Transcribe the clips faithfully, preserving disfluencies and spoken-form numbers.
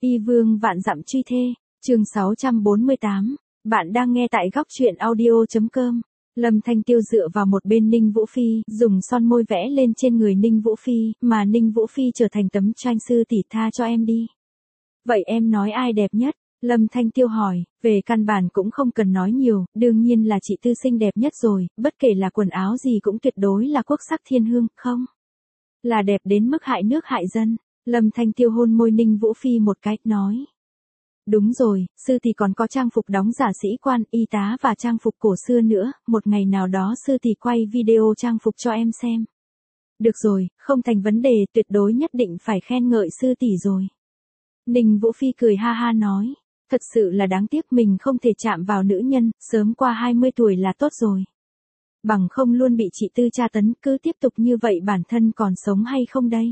Y vương vạn dặm truy thê, chương sáu trăm bốn mươi tám. Bạn đang nghe tại góc truyện audio chấm com. Lâm Thanh Tiêu dựa vào một bên Ninh Vũ Phi, dùng son môi vẽ lên trên người Ninh Vũ Phi, mà Ninh Vũ Phi trở thành tấm tranh sư tỷ tha cho em đi. Vậy em nói ai đẹp nhất? Lâm Thanh Tiêu hỏi, về căn bản cũng không cần nói nhiều, đương nhiên là chị Tư xinh đẹp nhất rồi, bất kể là quần áo gì cũng tuyệt đối là quốc sắc thiên hương, không? Là đẹp đến mức hại nước hại dân. Lâm Thanh Tiêu hôn môi Ninh Vũ Phi một cái, nói. Đúng rồi, sư tỷ còn có trang phục đóng giả sĩ quan, y tá và trang phục cổ xưa nữa, một ngày nào đó sư tỷ quay video trang phục cho em xem. Được rồi, không thành vấn đề, tuyệt đối nhất định phải khen ngợi sư tỷ rồi. Ninh Vũ Phi cười ha ha nói, thật sự là đáng tiếc mình không thể chạm vào nữ nhân, sớm qua hai mươi tuổi là tốt rồi. Bằng không luôn bị chị Tư tra tấn, cứ tiếp tục như vậy bản thân còn sống hay không đây?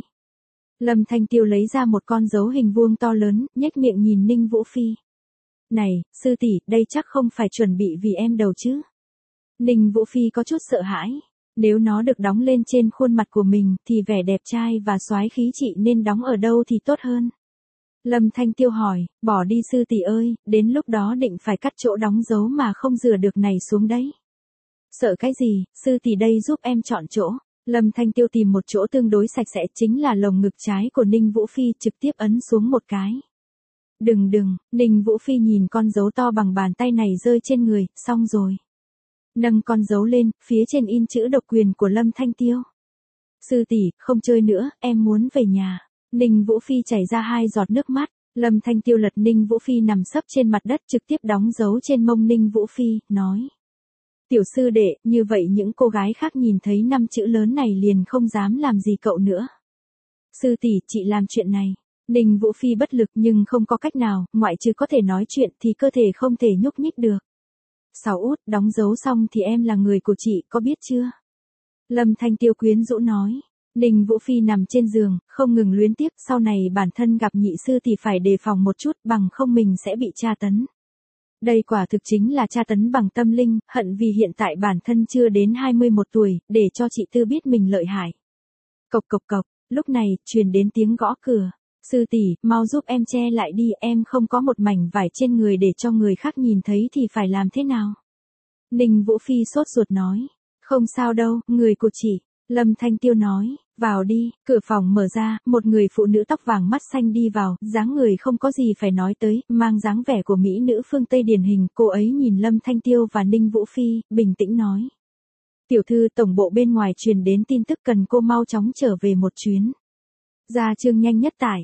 Lâm Thanh Tiêu lấy ra một con dấu hình vuông to lớn, nhếch miệng nhìn Ninh Vũ Phi. Này, sư tỷ, đây chắc không phải chuẩn bị vì em đầu chứ? Ninh Vũ Phi có chút sợ hãi. Nếu nó được đóng lên trên khuôn mặt của mình, thì vẻ đẹp trai và soái khí chị nên đóng ở đâu thì tốt hơn? Lâm Thanh Tiêu hỏi, bỏ đi sư tỷ ơi, đến lúc đó định phải cắt chỗ đóng dấu mà không rửa được này xuống đấy. Sợ cái gì, sư tỷ đây giúp em chọn chỗ. Lâm Thanh Tiêu tìm một chỗ tương đối sạch sẽ, chính là lồng ngực trái của Ninh Vũ Phi, trực tiếp ấn xuống một cái. Đừng đừng, Ninh Vũ Phi nhìn con dấu to bằng bàn tay này rơi trên người, xong rồi. Nâng con dấu lên, phía trên in chữ độc quyền của Lâm Thanh Tiêu. Sư tỷ, không chơi nữa, em muốn về nhà. Ninh Vũ Phi chảy ra hai giọt nước mắt. Lâm Thanh Tiêu lật Ninh Vũ Phi nằm sấp trên mặt đất, trực tiếp đóng dấu trên mông Ninh Vũ Phi, nói. Tiểu sư đệ, như vậy những cô gái khác nhìn thấy năm chữ lớn này liền không dám làm gì cậu nữa. Sư tỷ, chị làm chuyện này. Ninh Vũ Phi bất lực nhưng không có cách nào, ngoại trừ có thể nói chuyện thì cơ thể không thể nhúc nhích được. Sáu út, đóng dấu xong thì em là người của chị, có biết chưa? Lâm Thanh Tiêu quyến rũ nói. Ninh Vũ Phi nằm trên giường, không ngừng luyến tiếc, sau này bản thân gặp nhị sư thì phải đề phòng một chút, bằng không mình sẽ bị tra tấn. Đây quả thực chính là tra tấn bằng tâm linh, hận vì hiện tại bản thân chưa đến hai mươi mốt tuổi, để cho chị Tư biết mình lợi hại. Cộc cộc cộc, lúc này, truyền đến tiếng gõ cửa. Sư tỷ, mau giúp em che lại đi, em không có một mảnh vải trên người để cho người khác nhìn thấy thì phải làm thế nào? Ninh Vũ Phi sốt ruột nói. Không sao đâu, người của chị. Lâm Thanh Tiêu nói, vào đi, cửa phòng mở ra, một người phụ nữ tóc vàng mắt xanh đi vào, dáng người không có gì phải nói tới, mang dáng vẻ của mỹ nữ phương Tây điển hình, cô ấy nhìn Lâm Thanh Tiêu và Ninh Vũ Phi, bình tĩnh nói. Tiểu thư, tổng bộ bên ngoài truyền đến tin tức cần cô mau chóng trở về một chuyến. Ra chương nhanh nhất tải,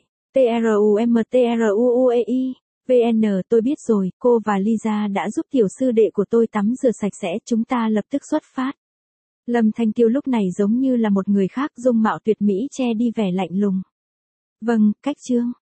trumtruuei, vn, tôi biết rồi, cô và Lisa đã giúp tiểu sư đệ của tôi tắm rửa sạch sẽ, chúng ta lập tức xuất phát. Lâm Thanh Tiêu lúc này giống như là một người khác, dung mạo tuyệt mỹ che đi vẻ lạnh lùng. Vâng, cách chương.